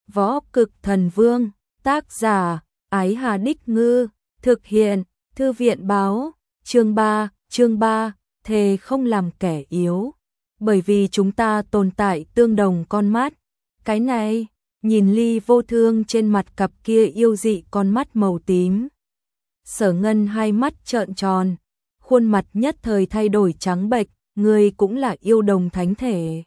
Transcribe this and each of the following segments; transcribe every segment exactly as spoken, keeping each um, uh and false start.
Võ Cực Thần Vương, tác giả, Ái Hà Đích Ngư, thực hiện, Thư viện báo, chương ba, chương ba, thề không làm kẻ yếu. Bởi vì chúng ta tồn tại tương đồng con mắt. Cái này, nhìn Ly Vô Thương trên mặt cặp kia yêu dị con mắt màu tím. Sở Ngân hai mắt trợn tròn, khuôn mặt nhất thời thay đổi trắng bệch, ngươi cũng là yêu đồng thánh thể.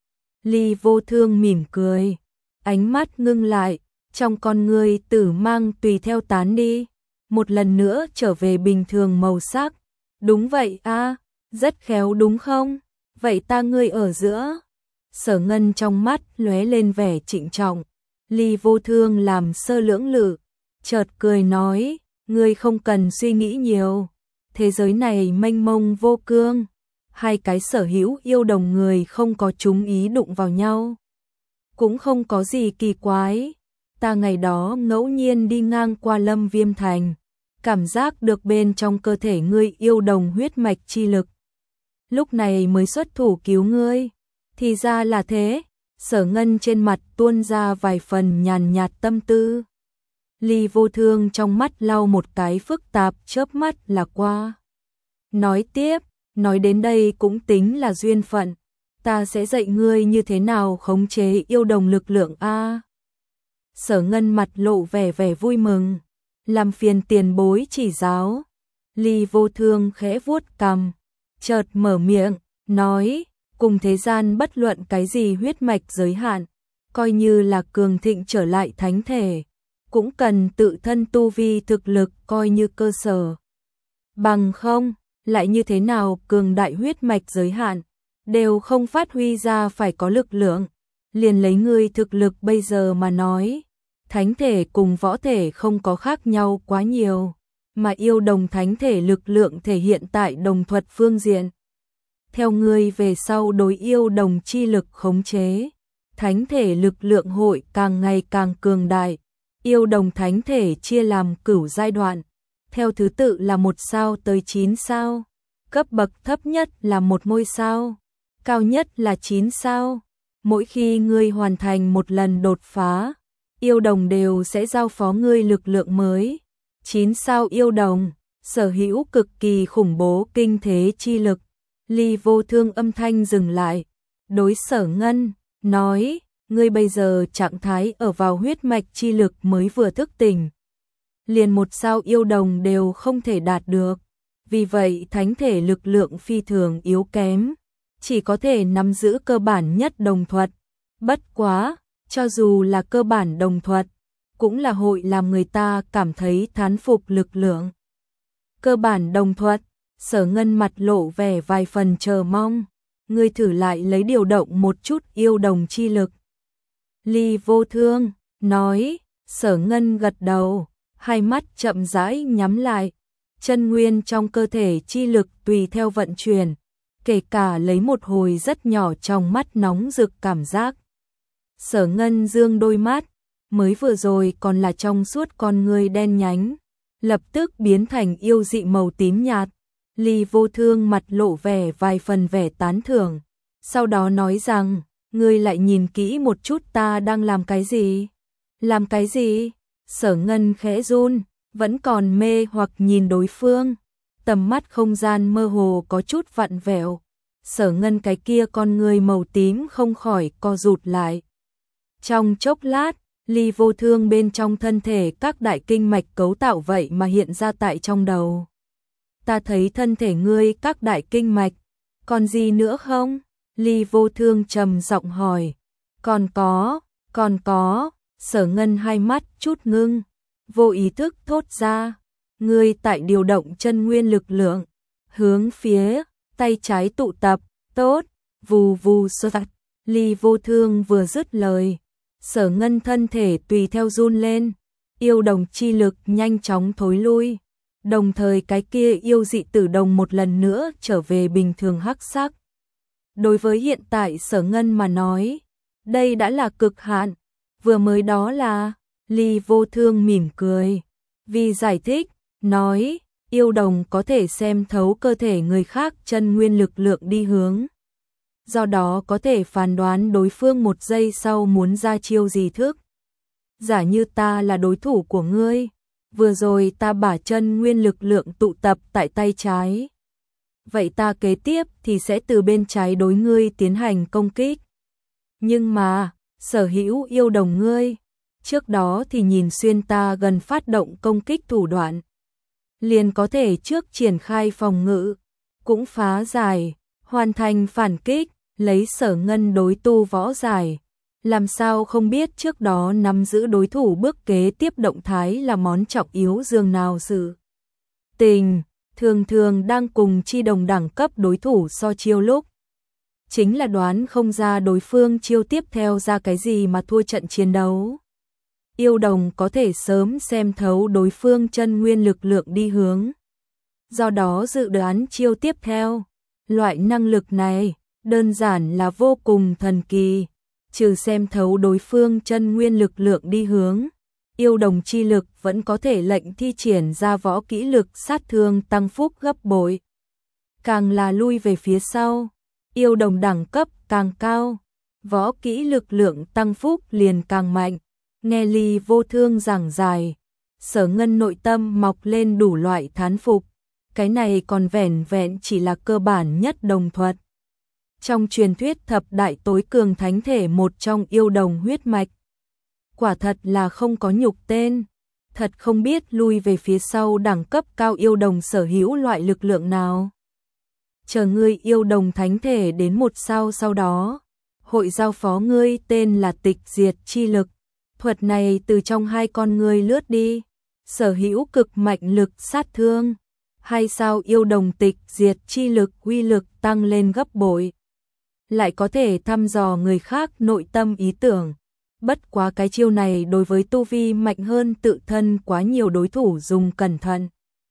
Ly Vô Thương mỉm cười, ánh mắt ngưng lại, trong con ngươi tử mang tùy theo tán đi, một lần nữa trở về bình thường màu sắc. Đúng vậy a, rất khéo đúng không? Vậy ta ngươi ở giữa. Sở Ngân trong mắt lóe lên vẻ trịnh trọng. Ly Vô Thương làm sơ lưỡng lự, chợt cười nói, ngươi không cần suy nghĩ nhiều. Thế giới này mênh mông vô cương, hai cái sở hữu yêu đồng người không có chúng ý đụng vào nhau. Cũng không có gì kỳ quái. Ta ngày đó ngẫu nhiên đi ngang qua Lâm Viêm Thành, cảm giác được bên trong cơ thể ngươi yêu đồng huyết mạch chi lực. Lúc này mới xuất thủ cứu ngươi. Thì ra là thế. Sở Ngân trên mặt tuôn ra vài phần nhàn nhạt tâm tư. Ly Vô Thương trong mắt lau một cái phức tạp, chớp mắt là qua. Nói tiếp, nói đến đây cũng tính là duyên phận. Ta sẽ dạy ngươi như thế nào khống chế yêu đồng lực lượng a. Sở Ngân mặt lộ vẻ vẻ vui mừng, làm phiền tiền bối chỉ giáo. Ly Vô Thương khẽ vuốt cằm, chợt mở miệng, nói, cùng thế gian bất luận cái gì huyết mạch giới hạn, coi như là cường thịnh trở lại thánh thể, cũng cần tự thân tu vi thực lực coi như cơ sở. Bằng không, lại như thế nào cường đại huyết mạch giới hạn, đều không phát huy ra phải có lực lượng. Liền lấy ngươi thực lực bây giờ mà nói, thánh thể cùng võ thể không có khác nhau quá nhiều, mà yêu đồng thánh thể lực lượng thể hiện tại đồng thuật phương diện. Theo ngươi về sau đối yêu đồng chi lực khống chế, thánh thể lực lượng hội càng ngày càng cường đại. Yêu đồng thánh thể chia làm cửu giai đoạn, theo thứ tự là một sao tới chín sao, cấp bậc thấp nhất là một ngôi sao, cao nhất là chín sao. Mỗi khi ngươi hoàn thành một lần đột phá, yêu đồng đều sẽ giao phó ngươi lực lượng mới. chín sao yêu đồng, sở hữu cực kỳ khủng bố kinh thế chi lực. Ly Vô Thương âm thanh dừng lại, đối Sở Ngân, nói, ngươi bây giờ trạng thái ở vào huyết mạch chi lực mới vừa thức tỉnh. Liền một sao yêu đồng đều không thể đạt được, vì vậy thánh thể lực lượng phi thường yếu kém, chỉ có thể nắm giữ cơ bản nhất đồng thuật. Bất quá, cho dù là cơ bản đồng thuật, cũng là hội làm người ta cảm thấy thán phục lực lượng. Cơ bản đồng thuật, Sở Ngân mặt lộ vẻ vài phần chờ mong, ngươi thử lại lấy điều động một chút yêu đồng chi lực. Ly Vô Thương, nói, Sở Ngân gật đầu, hai mắt chậm rãi nhắm lại, chân nguyên trong cơ thể chi lực tùy theo vận chuyển, kể cả lấy một hồi rất nhỏ trong mắt nóng rực cảm giác. Sở Ngân dương đôi mắt, mới vừa rồi còn là trong suốt con ngươi đen nhánh, lập tức biến thành yêu dị màu tím nhạt. Ly Vô Thương mặt lộ vẻ vài phần vẻ tán thưởng, sau đó nói rằng, ngươi lại nhìn kỹ một chút ta đang làm cái gì? Làm cái gì? Sở Ngân khẽ run, vẫn còn mê hoặc nhìn đối phương, tầm mắt không gian mơ hồ có chút vặn vẹo. Sở Ngân cái kia con người màu tím không khỏi co rụt lại. Trong chốc lát, Ly Vô Thương bên trong thân thể các đại kinh mạch cấu tạo vậy mà hiện ra tại trong đầu. Ta thấy thân thể ngươi các đại kinh mạch, còn gì nữa không? Ly Vô Thương trầm giọng hỏi. Còn có, còn có, Sở Ngân hai mắt chút ngưng, vô ý thức thốt ra, ngươi tại điều động chân nguyên lực lượng, hướng phía tay trái tụ tập, tốt, vù vù sơ tạch. Ly Vô Thương vừa dứt lời, Sở Ngân thân thể tùy theo run lên, yêu đồng chi lực nhanh chóng thối lui, đồng thời cái kia yêu dị tử đồng một lần nữa trở về bình thường hắc sắc. Đối với hiện tại Sở Ngân mà nói, đây đã là cực hạn, vừa mới đó là, Ly Vô Thương mỉm cười, vì giải thích, nói, yêu đồng có thể xem thấu cơ thể người khác chân nguyên lực lượng đi hướng. Do đó có thể phán đoán đối phương một giây sau muốn ra chiêu gì thức. Giả như ta là đối thủ của ngươi, vừa rồi ta bả chân nguyên lực lượng tụ tập tại tay trái. Vậy ta kế tiếp thì sẽ từ bên trái đối ngươi tiến hành công kích. Nhưng mà, sở hữu yêu đồng ngươi, trước đó thì nhìn xuyên ta gần phát động công kích thủ đoạn. Liền có thể trước triển khai phòng ngự, cũng phá giải, hoàn thành phản kích, lấy Sở Ngân đối tu võ giải. Làm sao không biết trước đó nắm giữ đối thủ bước kế tiếp động thái là món trọng yếu dường nào sự. Tình, thường thường đang cùng chi đồng đẳng cấp đối thủ so chiêu lúc. Chính là đoán không ra đối phương chiêu tiếp theo ra cái gì mà thua trận chiến đấu. Yêu đồng có thể sớm xem thấu đối phương chân nguyên lực lượng đi hướng. Do đó dự đoán chiêu tiếp theo. Loại năng lực này, đơn giản là vô cùng thần kỳ. Trừ xem thấu đối phương chân nguyên lực lượng đi hướng, yêu đồng chi lực vẫn có thể lệnh thi triển ra võ kỹ lực sát thương tăng phúc gấp bội. Càng là lui về phía sau, yêu đồng đẳng cấp càng cao, võ kỹ lực lượng tăng phúc liền càng mạnh. Nghe Ly Vô Thương giảng giải, Sở Ngân nội tâm mọc lên đủ loại thán phục. Cái này còn vẻn vẹn chỉ là cơ bản nhất đồng thuật. Trong truyền thuyết thập đại tối cường thánh thể một trong yêu đồng huyết mạch. Quả thật là không có nhục tên. Thật không biết lui về phía sau đẳng cấp cao yêu đồng sở hữu loại lực lượng nào. Chờ ngươi yêu đồng thánh thể đến một sao sau đó. Hội giao phó ngươi tên là tịch diệt chi lực. Thuật này từ trong hai con ngươi lướt đi. Sở hữu cực mạnh lực sát thương. Hay sao yêu đồng tịch diệt chi lực uy lực tăng lên gấp bội. Lại có thể thăm dò người khác nội tâm ý tưởng. Bất quá cái chiêu này đối với tu vi mạnh hơn tự thân quá nhiều đối thủ dùng cẩn thận.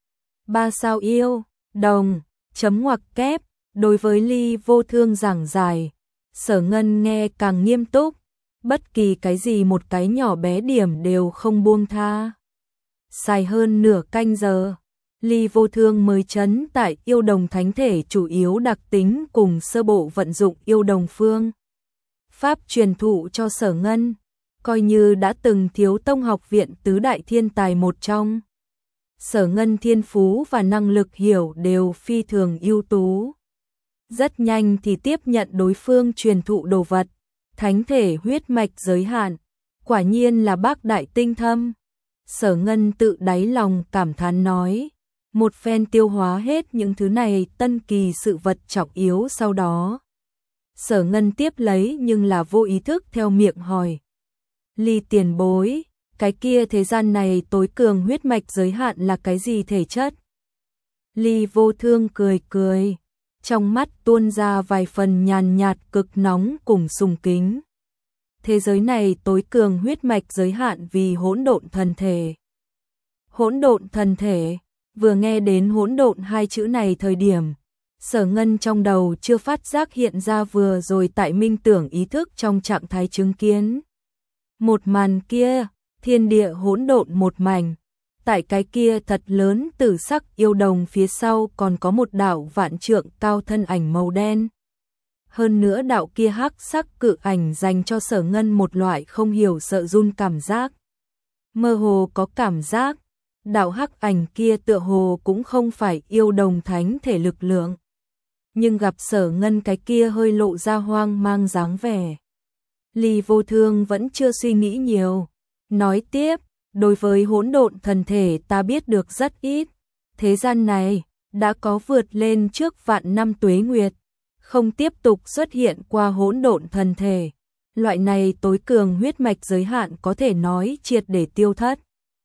Ba sao yêu, đồng, chấm ngoặc kép, đối với Ly Vô Thương giảng giải. Sở Ngân nghe càng nghiêm túc, bất kỳ cái gì một cái nhỏ bé điểm đều không buông tha. Xài hơn nửa canh giờ. Ly Vô Thương mới chấn tại yêu đồng thánh thể chủ yếu đặc tính cùng sơ bộ vận dụng yêu đồng phương. Pháp truyền thụ cho Sở Ngân, coi như đã từng thiếu tông học viện tứ đại thiên tài một trong. Sở Ngân thiên phú và năng lực hiểu đều phi thường ưu tú. Rất nhanh thì tiếp nhận đối phương truyền thụ đồ vật, thánh thể huyết mạch giới hạn, quả nhiên là bác đại tinh thâm. Sở Ngân tự đáy lòng cảm thán nói. Một phen tiêu hóa hết những thứ này tân kỳ sự vật trọng yếu sau đó. Sở Ngân tiếp lấy nhưng là vô ý thức theo miệng hỏi. Ly tiền bối, cái kia thế gian này tối cường huyết mạch giới hạn là cái gì thể chất? Ly Vô Thương cười cười, trong mắt tuôn ra vài phần nhàn nhạt cực nóng cùng sùng kính. Thế giới này tối cường huyết mạch giới hạn vì hỗn độn thần thể. Hỗn độn thần thể. Vừa nghe đến hỗn độn hai chữ này thời điểm, Sở Ngân trong đầu chưa phát giác hiện ra vừa rồi tại minh tưởng ý thức trong trạng thái chứng kiến. Một màn kia, thiên địa hỗn độn một mảnh, tại cái kia thật lớn tử sắc yêu đồng phía sau còn có một đạo vạn trượng cao thân ảnh màu đen. Hơn nữa đạo kia hắc sắc cự ảnh dành cho Sở Ngân một loại không hiểu sợ run cảm giác. Mơ hồ có cảm giác đạo hắc ảnh kia tựa hồ cũng không phải yêu đồng thánh thể lực lượng. Nhưng gặp Sở Ngân cái kia hơi lộ ra hoang mang dáng vẻ. Ly Vô Thương vẫn chưa suy nghĩ nhiều. Nói tiếp, đối với hỗn độn thần thể ta biết được rất ít. Thế gian này, đã có vượt lên trước vạn năm tuế nguyệt. Không tiếp tục xuất hiện qua hỗn độn thần thể. Loại này tối cường huyết mạch giới hạn có thể nói triệt để tiêu thất.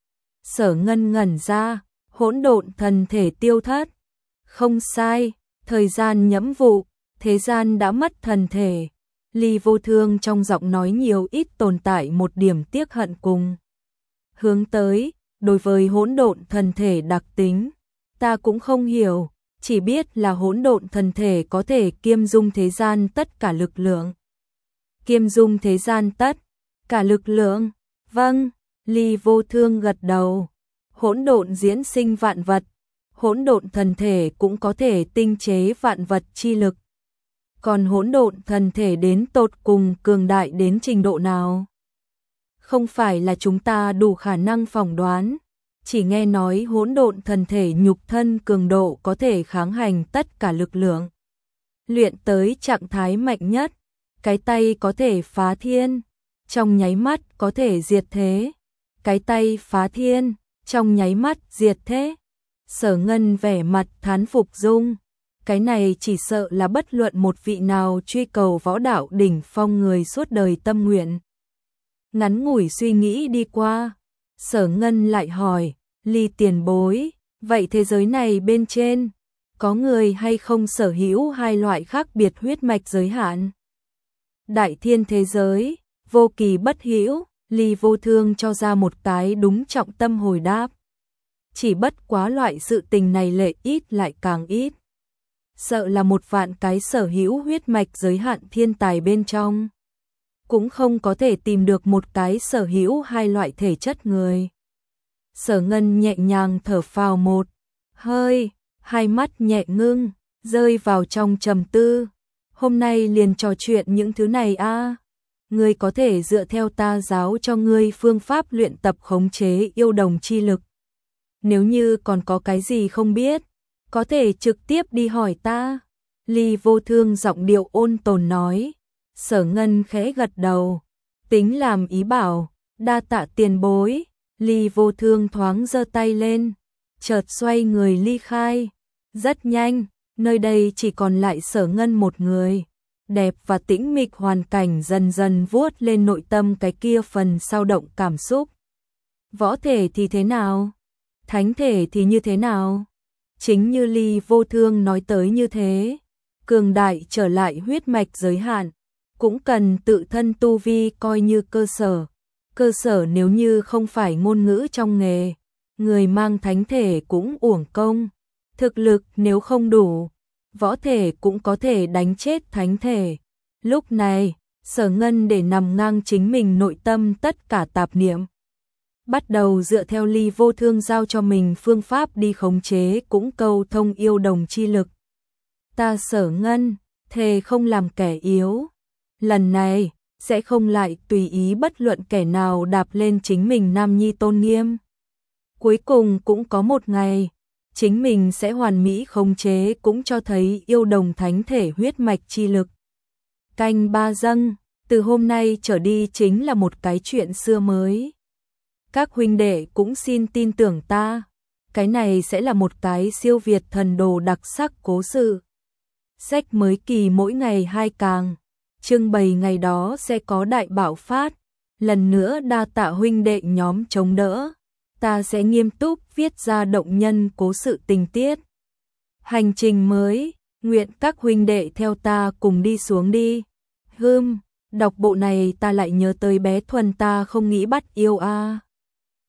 Sở Ngân ngẩn ra, hỗn độn thần thể tiêu thất. Không sai, thời gian nhẫm vụ, thế gian đã mất thần thể. Ly Vô Thương trong giọng nói nhiều ít tồn tại một điểm tiếc hận cùng. Hướng tới, đối với hỗn độn thần thể đặc tính, ta cũng không hiểu, chỉ biết là hỗn độn thần thể có thể kiêm dung thế gian tất cả lực lượng. Kiêm dung thế gian tất cả lực lượng, vâng. Ly Vô Thương gật đầu. Hỗn độn diễn sinh vạn vật, hỗn độn thần thể cũng có thể tinh chế vạn vật chi lực. Còn hỗn độn thần thể đến tột cùng cường đại đến trình độ nào? không phải là chúng ta đủ khả năng phỏng đoán, chỉ nghe nói hỗn độn thần thể nhục thân cường độ có thể kháng hành tất cả lực lượng. Luyện tới trạng thái mạnh nhất, cái tay có thể phá thiên, trong nháy mắt có thể diệt thế. Cái tay phá thiên, trong nháy mắt diệt thế. Sở Ngân vẻ mặt thán phục dung. Cái này chỉ sợ là bất luận một vị nào truy cầu võ đạo đỉnh phong người suốt đời tâm nguyện. Ngắn ngủi suy nghĩ đi qua, Sở Ngân lại hỏi, Ly tiền bối, vậy thế giới này bên trên, có người hay không sở hữu hai loại khác biệt huyết mạch giới hạn? Đại thiên thế giới, vô kỳ bất hữu, Ly Vô Thương cho ra một cái đúng trọng tâm hồi đáp. Chỉ bất quá loại sự tình này lệ ít lại càng ít. Sợ là một vạn cái sở hữu huyết mạch giới hạn thiên tài bên trong, cũng không có thể tìm được một cái sở hữu hai loại thể chất người. Sở Ngân nhẹ nhàng thở phào một hơi, hai mắt nhẹ ngưng, rơi vào trong trầm tư. Hôm nay liền trò chuyện những thứ này a. À? Ngươi có thể dựa theo ta giáo cho ngươi phương pháp luyện tập khống chế yêu đồng chi lực. Nếu như còn có cái gì không biết, có thể trực tiếp đi hỏi ta. Ly Vô Thương giọng điệu ôn tồn nói. Sở Ngân khẽ gật đầu, tính làm ý bảo, đa tạ tiền bối. Ly Vô Thương thoáng giơ tay lên, chợt xoay người ly khai. Rất nhanh, nơi đây chỉ còn lại Sở Ngân một người. Đẹp và tĩnh mịch hoàn cảnh dần dần vuốt lên nội tâm cái kia phần sao động cảm xúc. Võ thể thì thế nào? Thánh thể thì như thế nào? Chính như Ly Vô Thương nói tới như thế, cường đại trở lại huyết mạch giới hạn, cũng cần tự thân tu vi coi như cơ sở. Cơ sở nếu như không phải ngôn ngữ trong nghề, người mang thánh thể cũng uổng công. Thực lực nếu không đủ, võ thể cũng có thể đánh chết thánh thể. Lúc này, Sở Ngân để nằm ngang chính mình nội tâm tất cả tạp niệm. Bắt đầu dựa theo Ly Vô Thương giao cho mình phương pháp đi khống chế cũng câu thông yêu đồng chi lực. Ta Sở Ngân, thề không làm kẻ yếu. Lần này, sẽ không lại tùy ý bất luận kẻ nào đạp lên chính mình nam nhi tôn nghiêm. Cuối cùng cũng có một ngày, chính mình sẽ hoàn mỹ khống chế cũng cho thấy yêu đồng thánh thể huyết mạch chi lực. Canh ba dâng, từ hôm nay trở đi chính là một cái chuyện xưa mới. Các huynh đệ cũng xin tin tưởng ta, cái này sẽ là một cái siêu việt thần đồ đặc sắc cố sự. Sách mới kỳ mỗi ngày hai càng, trưng bày ngày đó sẽ có đại bạo phát. Lần nữa đa tạ huynh đệ nhóm chống đỡ, ta sẽ nghiêm túc viết ra động nhân cố sự tình tiết. Hành trình mới, nguyện các huynh đệ theo ta cùng đi xuống đi. Hừm, đọc bộ này ta lại nhớ tới bé Thuần ta không nghĩ bắt yêu a. À.